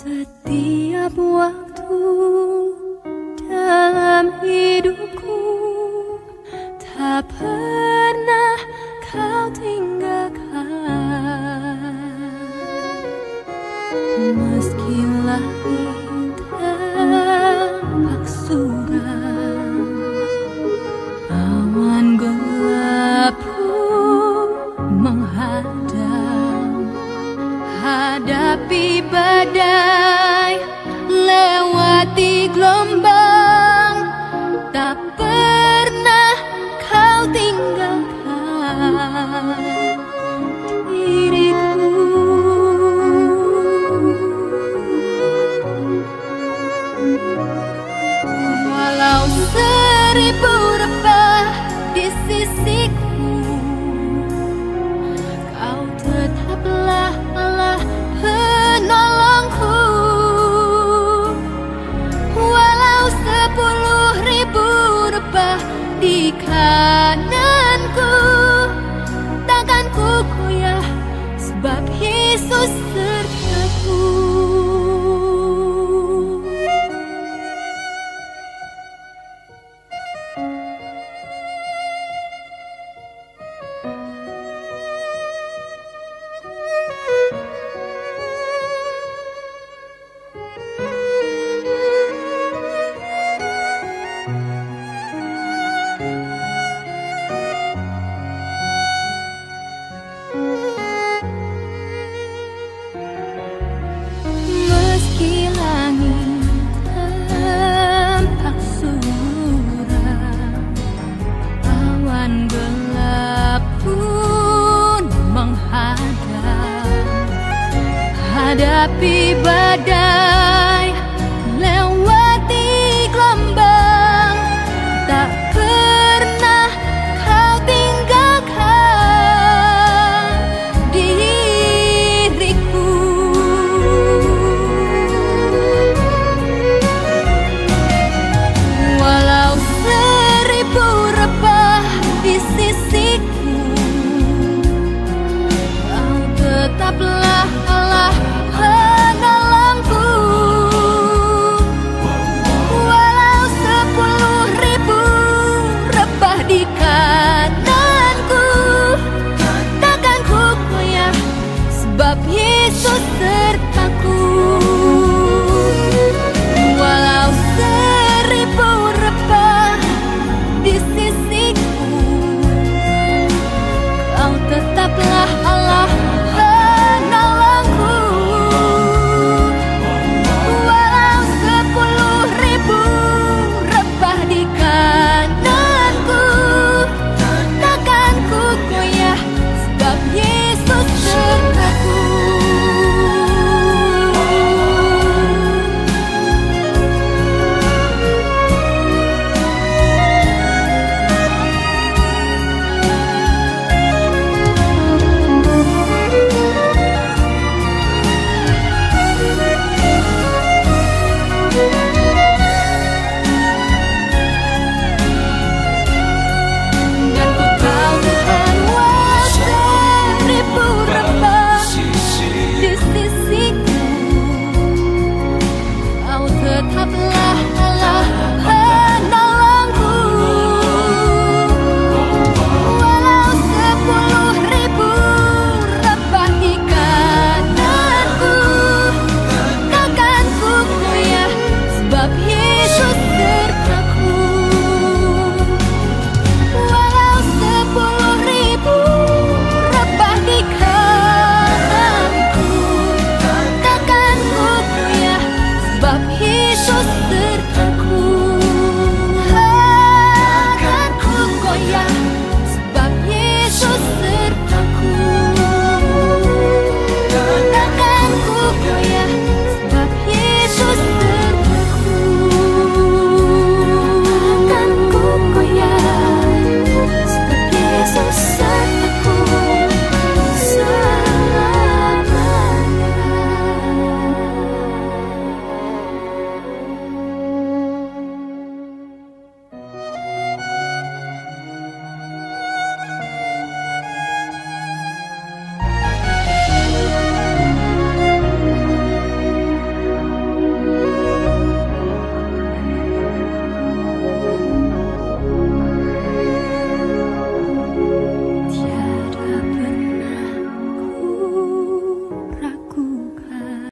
Setiap waktu dalam hidupku tak pernah kau tinggalkan. Meski langit tampak suram, awan gelap pun menghadang. Hadapi badai, lewati gelombang, tak pernah kau tinggalkan diriku. Walau seribu rebah di sisiku, kau tetaplah Allah penolongku. Walau 10.000 rebah di kananku, takkan ku goyah sebab Yesus sertaku. Meski langit tampak suram, awan gelap pun menghadang. Hadapi badai, lewati gelombang, tak pernah kau tinggalkan diriku. Walau 1000 rebah di sisiku, kau tetaplah Allah penolongku. Walau 10.000 rebah di kananku, takkan ku goyah sebab Yesus sertaku.